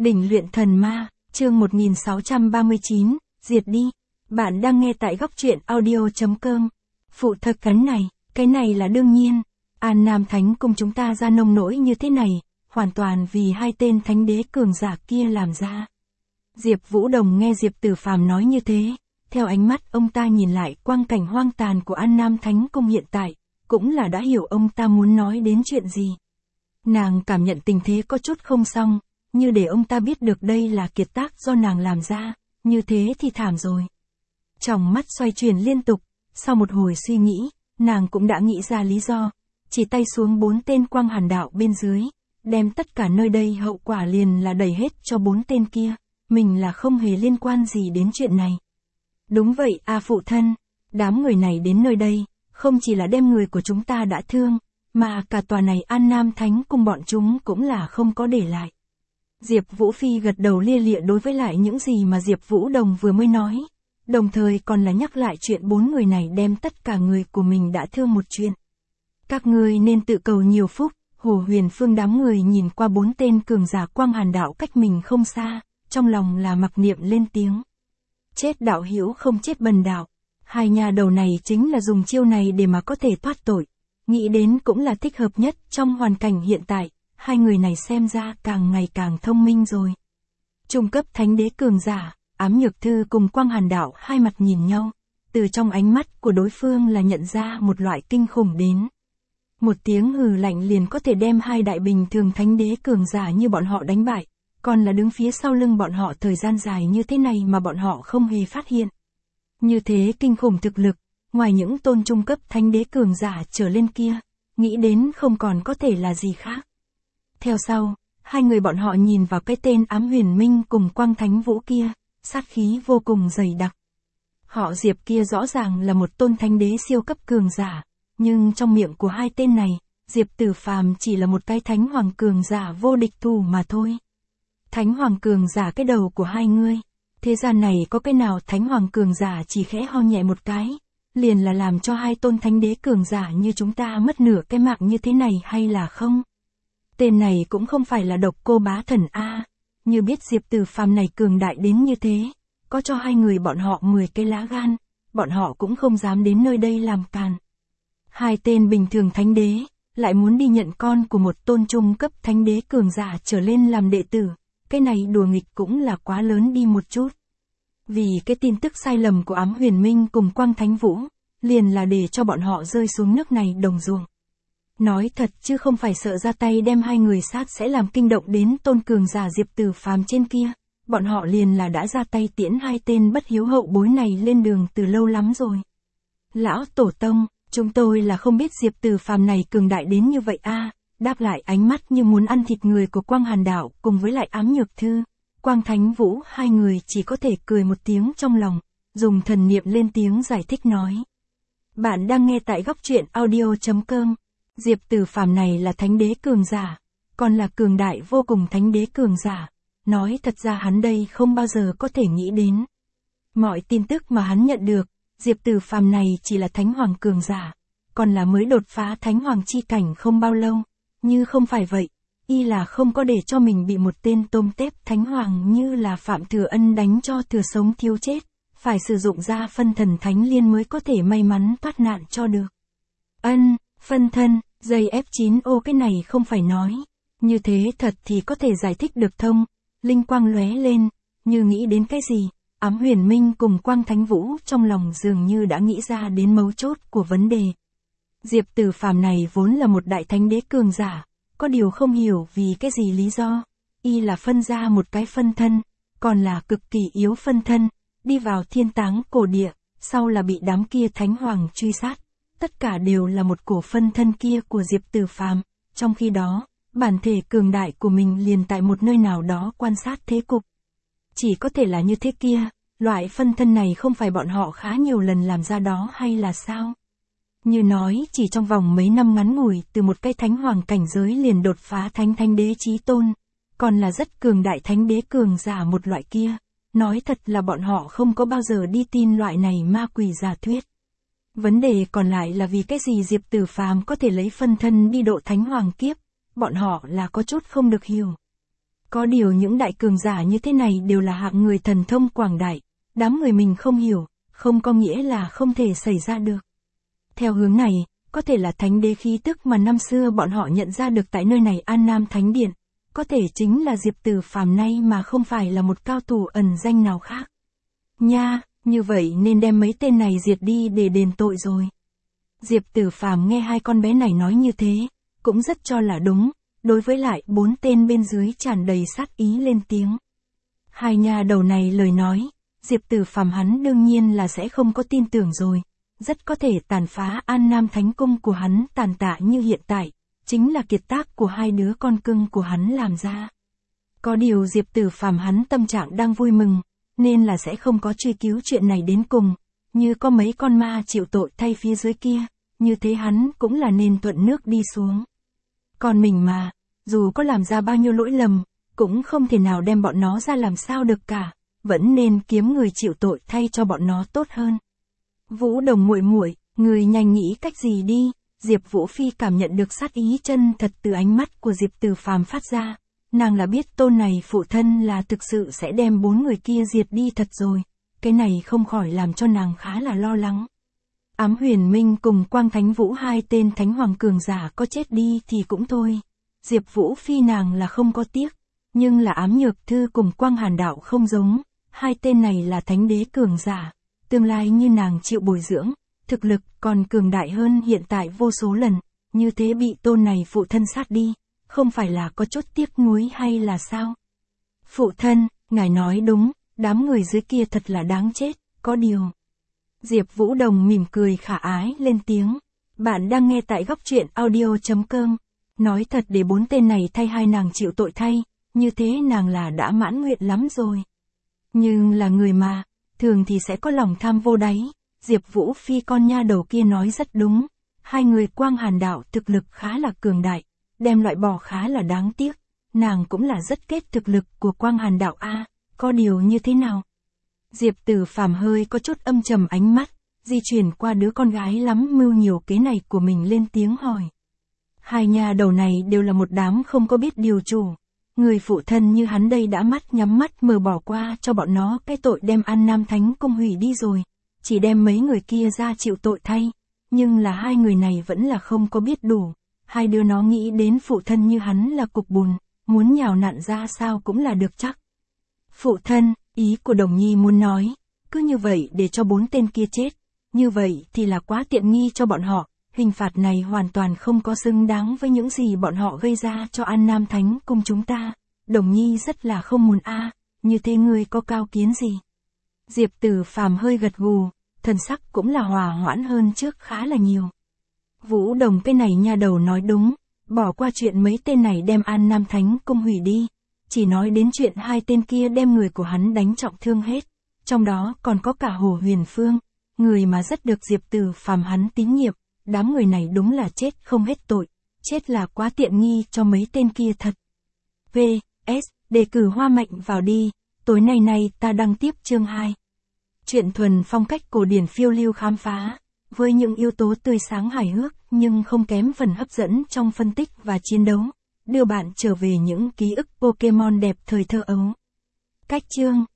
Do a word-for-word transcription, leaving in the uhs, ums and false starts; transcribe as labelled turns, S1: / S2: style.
S1: Đỉnh luyện thần ma, chương một nghìn sáu trăm ba mươi chín, diệt đi. Bạn đang nghe tại góc truyện audio.com. Phụ thật cắn này, cái này là đương nhiên. An Nam Thánh cùng chúng ta ra nông nỗi như thế này, hoàn toàn vì hai tên thánh đế cường giả kia làm ra. Diệp Vũ Đồng nghe Diệp Tử Phàm nói như thế, theo ánh mắt ông ta nhìn lại quang cảnh hoang tàn của An Nam Thánh Cung hiện tại, cũng là đã hiểu ông ta muốn nói đến chuyện gì. Nàng cảm nhận tình thế có chút không xong, như để ông ta biết được đây là kiệt tác do nàng làm ra, như thế thì thảm rồi. Trong mắt xoay chuyển liên tục, sau một hồi suy nghĩ, nàng cũng đã nghĩ ra lý do, chỉ tay xuống bốn tên quang hàn đạo bên dưới, đem tất cả nơi đây hậu quả liền là đẩy hết cho bốn tên kia, mình là không hề liên quan gì đến chuyện này. Đúng vậy a phụ thân, đám người này đến nơi đây, không chỉ là đem người của chúng ta đã thương, mà cả tòa này An Nam Thánh Cung bọn chúng cũng là không có để lại. Diệp Vũ Phi gật đầu lia lịa đối với lại những gì mà Diệp Vũ Đồng vừa mới nói, đồng thời còn là nhắc lại chuyện bốn người này đem tất cả người của mình đã thương một chuyện. Các ngươi nên tự cầu nhiều phúc. Hồ Huyền Phương đám người nhìn qua bốn tên cường giả quang hàn đạo cách mình không xa, trong lòng là mặc niệm lên tiếng. Chết đạo hữu không chết bần đạo. Hai nhà đầu này chính là dùng chiêu này để mà có thể thoát tội. Nghĩ đến cũng là thích hợp nhất trong hoàn cảnh hiện tại, hai người này xem ra càng ngày càng thông minh rồi. Trung cấp thánh đế cường giả, Ám Nhược Thư cùng Quang Hàn Đạo hai mặt nhìn nhau, từ trong ánh mắt của đối phương là nhận ra một loại kinh khủng đến. Một tiếng hừ lạnh liền có thể đem hai đại bình thường thánh đế cường giả như bọn họ đánh bại, còn là đứng phía sau lưng bọn họ thời gian dài như thế này mà bọn họ không hề phát hiện. Như thế kinh khủng thực lực, ngoài những tôn trung cấp thánh đế cường giả trở lên kia, nghĩ đến không còn có thể là gì khác. Theo sau, hai người bọn họ nhìn vào cái tên Ám Huyền Minh cùng Quang Thánh Vũ kia, sát khí vô cùng dày đặc. Họ Diệp kia rõ ràng là một tôn thánh đế siêu cấp cường giả, nhưng trong miệng của hai tên này, Diệp Tử Phàm chỉ là một cái thánh hoàng cường giả vô địch thủ mà thôi. Thánh hoàng cường giả cái đầu của hai ngươi, thế gian này có cái nào thánh hoàng cường giả chỉ khẽ ho nhẹ một cái, liền là làm cho hai tôn thánh đế cường giả như chúng ta mất nửa cái mạng như thế này hay là không? Tên này cũng không phải là Độc Cô Bá Thần a, như biết Diệp Tử Phàm này cường đại đến như thế, có cho hai người bọn họ mười cái lá gan, bọn họ cũng không dám đến nơi đây làm càn. Hai tên bình thường thánh đế, lại muốn đi nhận con của một tôn trung cấp thánh đế cường giả trở lên làm đệ tử, cái này đùa nghịch cũng là quá lớn đi một chút. Vì cái tin tức sai lầm của Ám Huyền Minh cùng Quang Thánh Vũ, liền là để cho bọn họ rơi xuống nước này đồng ruộng. Nói thật chứ không phải sợ ra tay đem hai người sát sẽ làm kinh động đến tôn cường giả Diệp Tử Phàm trên kia, bọn họ liền là đã ra tay tiễn hai tên bất hiếu hậu bối này lên đường từ lâu lắm rồi. Lão Tổ Tông, chúng tôi là không biết Diệp Tử Phàm này cường đại đến như vậy a, đáp lại ánh mắt như muốn ăn thịt người của Quang Hàn Đạo cùng với lại Ám Nhược Thư, Quang Thánh Vũ hai người chỉ có thể cười một tiếng trong lòng, dùng thần niệm lên tiếng giải thích nói. Bạn đang nghe tại góc truyện audio.com. Diệp Tử Phàm này là thánh đế cường giả, còn là cường đại vô cùng thánh đế cường giả, nói thật ra hắn đây không bao giờ có thể nghĩ đến. Mọi tin tức mà hắn nhận được, Diệp Tử Phàm này chỉ là thánh hoàng cường giả, còn là mới đột phá thánh hoàng chi cảnh không bao lâu, như không phải vậy, y là không có để cho mình bị một tên tôm tép thánh hoàng như là Phạm Thừa Ân đánh cho thừa sống thiếu chết, phải sử dụng ra phân thần thánh liên mới có thể may mắn thoát nạn cho được. Ân, phân thân, dây ép chín ô cái này không phải nói, như thế thật thì có thể giải thích được thông, linh quang lóe lên, như nghĩ đến cái gì, Ám Huyền Minh cùng Quang Thánh Vũ trong lòng dường như đã nghĩ ra đến mấu chốt của vấn đề. Diệp Tử Phàm này vốn là một đại thánh đế cường giả, có điều không hiểu vì cái gì lý do, y là phân ra một cái phân thân, còn là cực kỳ yếu phân thân, đi vào thiên táng cổ địa, sau là bị đám kia thánh hoàng truy sát. Tất cả đều là một cổ phân thân kia của Diệp Tử Phàm, trong khi đó, bản thể cường đại của mình liền tại một nơi nào đó quan sát thế cục. Chỉ có thể là như thế kia, loại phân thân này không phải bọn họ khá nhiều lần làm ra đó hay là sao? Như nói chỉ trong vòng mấy năm ngắn ngủi từ một cái thánh hoàng cảnh giới liền đột phá thánh thánh đế chí tôn, còn là rất cường đại thánh đế cường giả một loại kia, nói thật là bọn họ không có bao giờ đi tin loại này ma quỷ giả thuyết. Vấn đề còn lại là vì cái gì Diệp Tử Phàm có thể lấy phân thân đi độ thánh hoàng kiếp, bọn họ là có chút không được hiểu. Có điều những đại cường giả như thế này đều là hạng người thần thông quảng đại, đám người mình không hiểu, không có nghĩa là không thể xảy ra được. Theo hướng này, có thể là thánh đế khí tức mà năm xưa bọn họ nhận ra được tại nơi này An Nam Thánh Điện, có thể chính là Diệp Tử Phàm nay mà không phải là một cao thủ ẩn danh nào khác. Nha, như vậy nên đem mấy tên này diệt đi để đền tội rồi. Diệp Tử Phàm nghe hai con bé này nói như thế, cũng rất cho là đúng, đối với lại bốn tên bên dưới tràn đầy sát ý lên tiếng. Hai nhà đầu này lời nói, Diệp Tử Phàm hắn đương nhiên là sẽ không có tin tưởng rồi, rất có thể tàn phá An Nam Thánh Cung của hắn tàn tạ như hiện tại, chính là kiệt tác của hai đứa con cưng của hắn làm ra. Có điều Diệp Tử Phàm hắn tâm trạng đang vui mừng, nên là sẽ không có truy cứu chuyện này đến cùng, như có mấy con ma chịu tội thay phía dưới kia, như thế hắn cũng là nên thuận nước đi xuống. Còn mình mà, dù có làm ra bao nhiêu lỗi lầm, cũng không thể nào đem bọn nó ra làm sao được cả, vẫn nên kiếm người chịu tội thay cho bọn nó tốt hơn. Vũ Đồng muội muội, người nhanh nghĩ cách gì đi. Diệp Vũ Phi cảm nhận được sát ý chân thật từ ánh mắt của Diệp Tử Phàm phát ra, nàng là biết tôn này phụ thân là thực sự sẽ đem bốn người kia diệt đi thật rồi, cái này không khỏi làm cho nàng khá là lo lắng. Ám Huyền Minh cùng Quang Thánh Vũ hai tên thánh hoàng cường giả có chết đi thì cũng thôi, Diệp Vũ Phi nàng là không có tiếc, nhưng là Ám Nhược Thư cùng Quang Hàn Đạo không giống, hai tên này là thánh đế cường giả, tương lai như nàng chịu bồi dưỡng, thực lực còn cường đại hơn hiện tại vô số lần, như thế bị tôn này phụ thân sát đi, không phải là có chút tiếc nuối hay là sao? Phụ thân, ngài nói đúng, đám người dưới kia thật là đáng chết, có điều. Diệp Vũ Đồng mỉm cười khả ái lên tiếng, bạn đang nghe tại góc truyện audio chấm com, nói thật để bốn tên này thay hai nàng chịu tội thay, như thế nàng là đã mãn nguyện lắm rồi. Nhưng là người mà, thường thì sẽ có lòng tham vô đáy. Diệp Vũ Phi con nha đầu kia nói rất đúng, hai người Quang Hàn Đạo thực lực khá là cường đại, đem loại bỏ khá là đáng tiếc, nàng cũng là rất kết thực lực của Quang Hàn Đạo a, có điều như thế nào? Diệp Tử Phàm hơi có chút âm trầm ánh mắt, di chuyển qua đứa con gái lắm mưu nhiều kế này của mình lên tiếng hỏi. Hai nha đầu này đều là một đám không có biết điều chủ, người phụ thân như hắn đây đã mắt nhắm mắt mở bỏ qua cho bọn nó cái tội đem An Nam Thánh Cung hủy đi rồi. Chỉ đem mấy người kia ra chịu tội thay, nhưng là hai người này vẫn là không có biết đủ, hai đứa nó nghĩ đến phụ thân như hắn là cục bùn, muốn nhào nặn ra sao cũng là được chắc. Phụ thân, ý của Đồng Nhi muốn nói, cứ như vậy để cho bốn tên kia chết, như vậy thì là quá tiện nghi cho bọn họ, hình phạt này hoàn toàn không có xứng đáng với những gì bọn họ gây ra cho An Nam Thánh Cung chúng ta, Đồng Nhi rất là không muốn a, như thế ngươi có cao kiến gì? Diệp Tử Phàm hơi gật gù, thần sắc cũng là hòa hoãn hơn trước khá là nhiều. Vũ Đồng cái này nha đầu nói đúng, bỏ qua chuyện mấy tên này đem An Nam Thánh Cung hủy đi, chỉ nói đến chuyện hai tên kia đem người của hắn đánh trọng thương hết, trong đó còn có cả Hồ Huyền Phương, người mà rất được Diệp Tử Phàm hắn tín nhiệm, đám người này đúng là chết không hết tội, chết là quá tiện nghi cho mấy tên kia thật. vê ét, đề cử Hoa Mạnh vào đi, tối nay nay ta đăng tiếp chương hai. Truyện thuần phong cách cổ điển phiêu lưu khám phá, với những yếu tố tươi sáng hài hước nhưng không kém phần hấp dẫn trong phân tích và chiến đấu, đưa bạn trở về những ký ức Pokemon đẹp thời thơ ấu. Cách chương